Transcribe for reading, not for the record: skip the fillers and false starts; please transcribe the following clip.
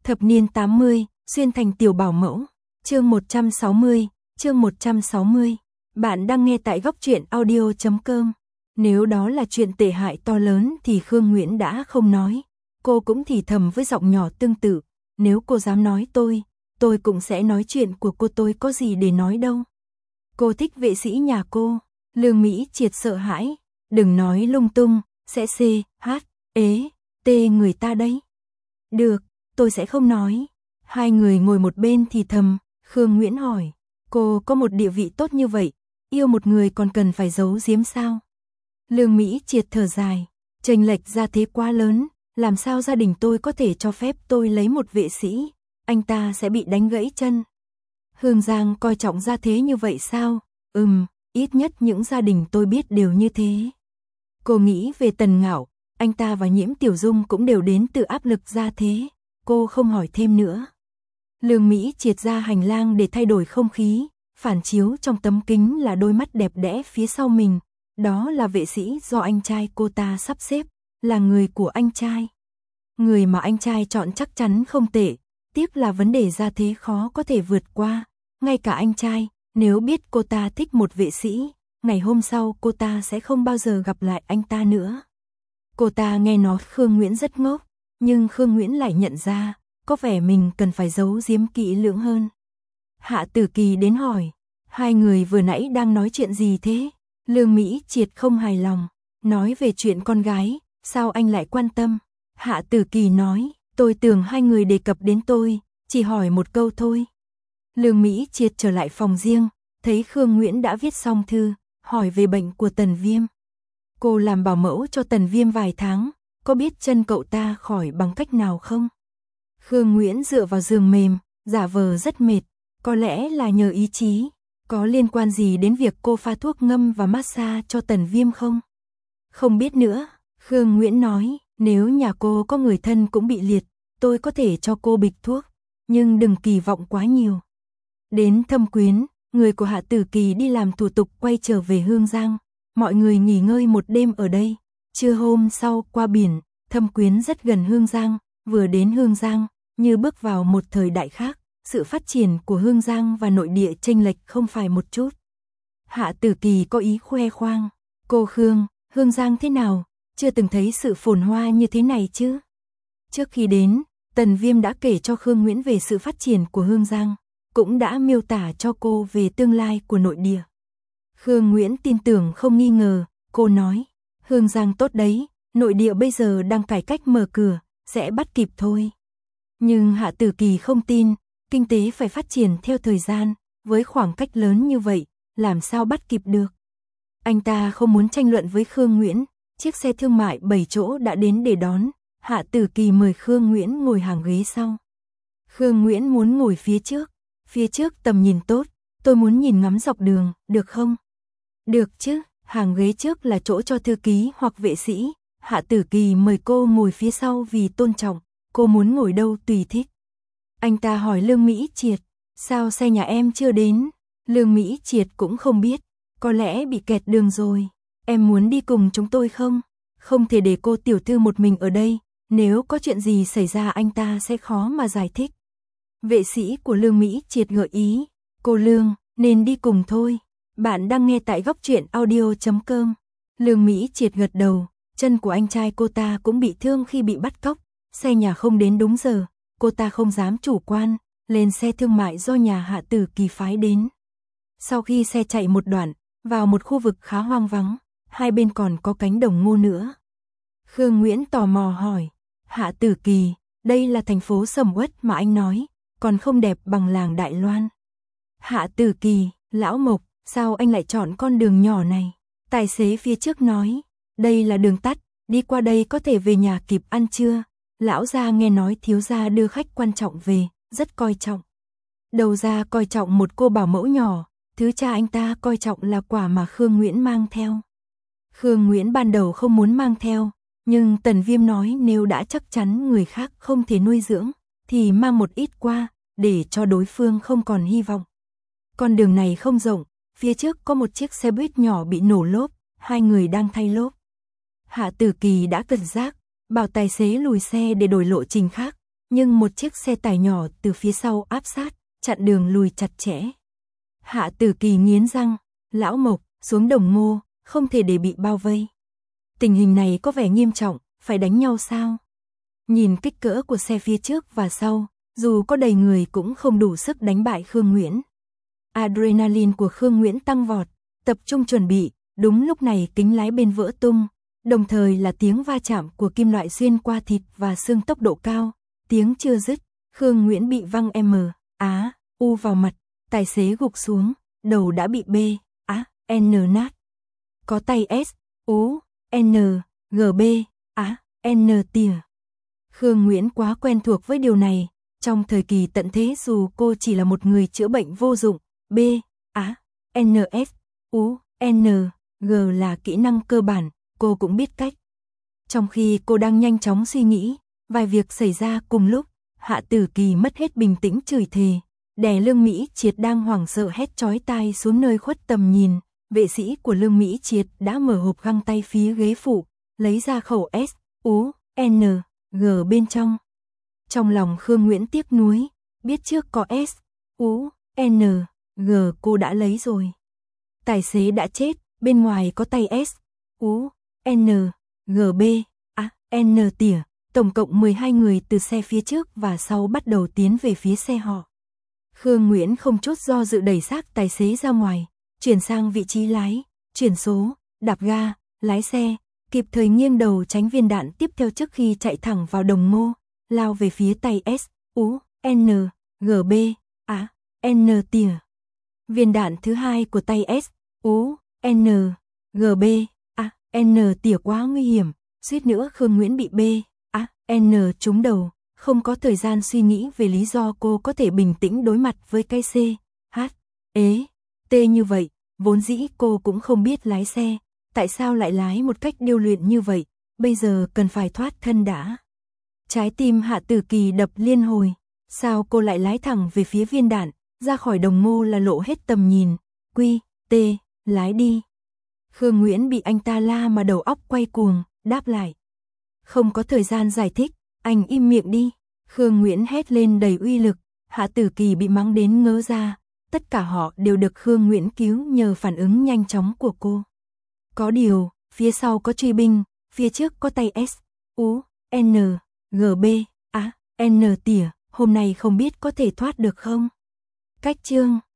Thập niên 80, xuyên thành tiểu bảo mẫu. Chương 160, chương 160. Bạn đang nghe tại góc truyện audio.com. Nếu đó là chuyện tệ hại to lớn thì Khương Nguyễn đã không nói. Cô cũng thì thầm với giọng nhỏ tương tự. Nếu cô dám nói tôi cũng sẽ nói chuyện của cô, tôi có gì để nói đâu. Cô thích vệ sĩ nhà cô. Lương Mỹ Triệt sợ hãi. Đừng nói lung tung, sẽ người ta đấy. Được, tôi sẽ không nói. Hai người ngồi một bên thì thầm. Khương Nguyễn hỏi, cô có một địa vị tốt như vậy, yêu một người còn cần phải giấu giếm sao? Lương Mỹ Triệt thở dài, chênh lệch gia thế quá lớn, làm sao gia đình tôi có thể cho phép tôi lấy một vệ sĩ, anh ta sẽ bị đánh gãy chân. Hương Giang coi trọng gia thế như vậy sao? Ít nhất những gia đình tôi biết đều như thế. Cô nghĩ về Tần Ngạo, anh ta và Nhiễm Tiểu Dung cũng đều đến từ áp lực gia thế. Cô không hỏi thêm nữa. Lương Mỹ Triệt ra hành lang để thay đổi không khí, phản chiếu trong tấm kính là đôi mắt đẹp đẽ phía sau mình. Đó là vệ sĩ do anh trai cô ta sắp xếp, là người của anh trai. Người mà anh trai chọn chắc chắn không tệ, tiếc là vấn đề gia thế khó có thể vượt qua. Ngay cả anh trai, nếu biết cô ta thích một vệ sĩ, ngày hôm sau cô ta sẽ không bao giờ gặp lại anh ta nữa. Cô ta nghe nói Khương Nguyễn rất ngốc, nhưng Khương Nguyễn lại nhận ra, có vẻ mình cần phải giấu giếm kỹ lưỡng hơn. Hạ Tử Kỳ đến hỏi, hai người vừa nãy đang nói chuyện gì thế? Lương Mỹ Triệt không hài lòng, nói về chuyện con gái, sao anh lại quan tâm? Hạ Tử Kỳ nói, tôi tưởng hai người đề cập đến tôi, chỉ hỏi một câu thôi. Lương Mỹ Triệt trở lại phòng riêng, thấy Khương Nguyễn đã viết xong thư, hỏi về bệnh của Tần Viêm. Cô làm bảo mẫu cho Tần Viêm vài tháng, có biết chân cậu ta khỏi bằng cách nào không? Khương Nguyễn dựa vào giường mềm, giả vờ rất mệt, có lẽ là nhờ ý chí. Có liên quan gì đến việc cô pha thuốc ngâm và massage cho Tần Viêm không? Không biết nữa, Khương Nguyễn nói, nếu nhà cô có người thân cũng bị liệt, tôi có thể cho cô bịch thuốc, nhưng đừng kỳ vọng quá nhiều. Đến Thâm Quyến, người của Hạ Tử Kỳ đi làm thủ tục quay trở về Hương Giang, mọi người nghỉ ngơi một đêm ở đây. Trưa hôm sau qua biển, Thâm Quyến rất gần Hương Giang, vừa đến Hương Giang, như bước vào một thời đại khác. Sự phát triển của Hương Giang và nội địa chênh lệch không phải một chút. Hạ Tử Kỳ có ý khoe khoang, cô Khương, Hương Giang thế nào, chưa từng thấy sự phồn hoa như thế này chứ. Trước khi đến, Tần Viêm đã kể cho Khương Nguyễn về sự phát triển của Hương Giang, cũng đã miêu tả cho cô về tương lai của nội địa. Khương Nguyễn tin tưởng không nghi ngờ, cô nói, Hương Giang tốt đấy, nội địa bây giờ đang cải cách mở cửa, sẽ bắt kịp thôi. Nhưng Hạ Tử Kỳ không tin. Kinh tế phải phát triển theo thời gian, với khoảng cách lớn như vậy, làm sao bắt kịp được. Anh ta không muốn tranh luận với Khương Nguyễn, chiếc xe thương mại 7 chỗ đã đến để đón, Hạ Tử Kỳ mời Khương Nguyễn ngồi hàng ghế sau. Khương Nguyễn muốn ngồi phía trước tầm nhìn tốt, tôi muốn nhìn ngắm dọc đường, được không? Được chứ, hàng ghế trước là chỗ cho thư ký hoặc vệ sĩ, Hạ Tử Kỳ mời cô ngồi phía sau vì tôn trọng, cô muốn ngồi đâu tùy thích. Anh ta hỏi Lương Mỹ Triệt, sao xe nhà em chưa đến? Lương Mỹ Triệt cũng không biết, có lẽ bị kẹt đường rồi. Em muốn đi cùng chúng tôi không? Không thể để cô tiểu thư một mình ở đây, nếu có chuyện gì xảy ra anh ta sẽ khó mà giải thích. Vệ sĩ của Lương Mỹ Triệt gợi ý, cô Lương, nên đi cùng thôi. Bạn đang nghe tại góc truyện audio.com. Lương Mỹ Triệt gật đầu, chân của anh trai cô ta cũng bị thương khi bị bắt cóc, xe nhà không đến đúng giờ. Cô ta không dám chủ quan, lên xe thương mại do nhà Hạ Tử Kỳ phái đến. Sau khi xe chạy một đoạn, vào một khu vực khá hoang vắng, hai bên còn có cánh đồng ngô nữa. Khương Nguyễn tò mò hỏi, Hạ Tử Kỳ, đây là thành phố sầm uất mà anh nói, còn không đẹp bằng làng Đại Loan. Hạ Tử Kỳ, lão Mộc, sao anh lại chọn con đường nhỏ này? Tài xế phía trước nói, đây là đường tắt, đi qua đây có thể về nhà kịp ăn trưa. Lão gia nghe nói thiếu gia đưa khách quan trọng về, rất coi trọng. Đầu gia coi trọng một cô bảo mẫu nhỏ, thứ cha anh ta coi trọng là quả mà Khương Nguyễn mang theo. Khương Nguyễn ban đầu không muốn mang theo, nhưng Tần Viêm nói nếu đã chắc chắn người khác không thể nuôi dưỡng, thì mang một ít qua, để cho đối phương không còn hy vọng. Con đường này không rộng, phía trước có một chiếc xe buýt nhỏ bị nổ lốp, hai người đang thay lốp. Hạ Tử Kỳ đã cảnh giác, bảo tài xế lùi xe để đổi lộ trình khác, nhưng một chiếc xe tải nhỏ từ phía sau áp sát, chặn đường lùi chặt chẽ. Hạ Tử Kỳ nghiến răng, lão Mộc, xuống Đồng Mô, không thể để bị bao vây. Tình hình này có vẻ nghiêm trọng, phải đánh nhau sao? Nhìn kích cỡ của xe phía trước và sau, dù có đầy người cũng không đủ sức đánh bại Khương Nguyễn. Adrenaline của Khương Nguyễn tăng vọt, tập trung chuẩn bị, đúng lúc này kính lái bên vỡ tung, đồng thời là tiếng va chạm của kim loại xuyên qua thịt và xương tốc độ cao, tiếng chưa dứt, Khương Nguyễn bị văng U vào mặt, tài xế gục xuống, đầu đã bị N nát. Có tay N tỉa. Khương Nguyễn quá quen thuộc với điều này, trong thời kỳ tận thế dù cô chỉ là một người chữa bệnh vô dụng, N là kỹ năng cơ bản, cô cũng biết cách. Trong khi cô đang nhanh chóng suy nghĩ, vài việc xảy ra cùng lúc, Hạ Tử Kỳ mất hết bình tĩnh chửi thề, đè Lương Mỹ Triệt đang hoảng sợ hét chói tai xuống nơi khuất tầm nhìn, vệ sĩ của Lương Mỹ Triệt đã mở hộp găng tay phía ghế phụ, lấy ra khẩu N bên trong. Trong lòng Khương Nguyễn tiếc nuối, biết trước có N cô đã lấy rồi. Tài xế đã chết, bên ngoài có tay N tỉa, tổng cộng 12 người từ xe phía trước và sau bắt đầu tiến về phía xe họ. Khương Nguyễn không chút do dự đẩy xác tài xế ra ngoài, chuyển sang vị trí lái, chuyển số, đạp ga, lái xe, kịp thời nghiêng đầu tránh viên đạn tiếp theo trước khi chạy thẳng vào Đồng Mô, lao về phía tay N tỉa. Viên đạn thứ hai của tay N tỉa quá nguy hiểm, suýt nữa Khương Nguyễn bị N trúng đầu, không có thời gian suy nghĩ về lý do cô có thể bình tĩnh đối mặt với cái T như vậy, vốn dĩ cô cũng không biết lái xe, tại sao lại lái một cách điêu luyện như vậy, bây giờ cần phải thoát thân đã. Trái tim Hạ Tử Kỳ đập liên hồi, sao cô lại lái thẳng về phía viên đạn, ra khỏi Đồng Mô là lộ hết tầm nhìn, lái đi. Khương Nguyễn bị anh ta la mà đầu óc quay cuồng, đáp lại. Không có thời gian giải thích, anh im miệng đi. Khương Nguyễn hét lên đầy uy lực, Hạ Tử Kỳ bị mắng đến ngớ ra, tất cả họ đều được Khương Nguyễn cứu nhờ phản ứng nhanh chóng của cô. Có điều, phía sau có truy binh, phía trước có tay N tỉa, hôm nay không biết có thể thoát được không? Cách chương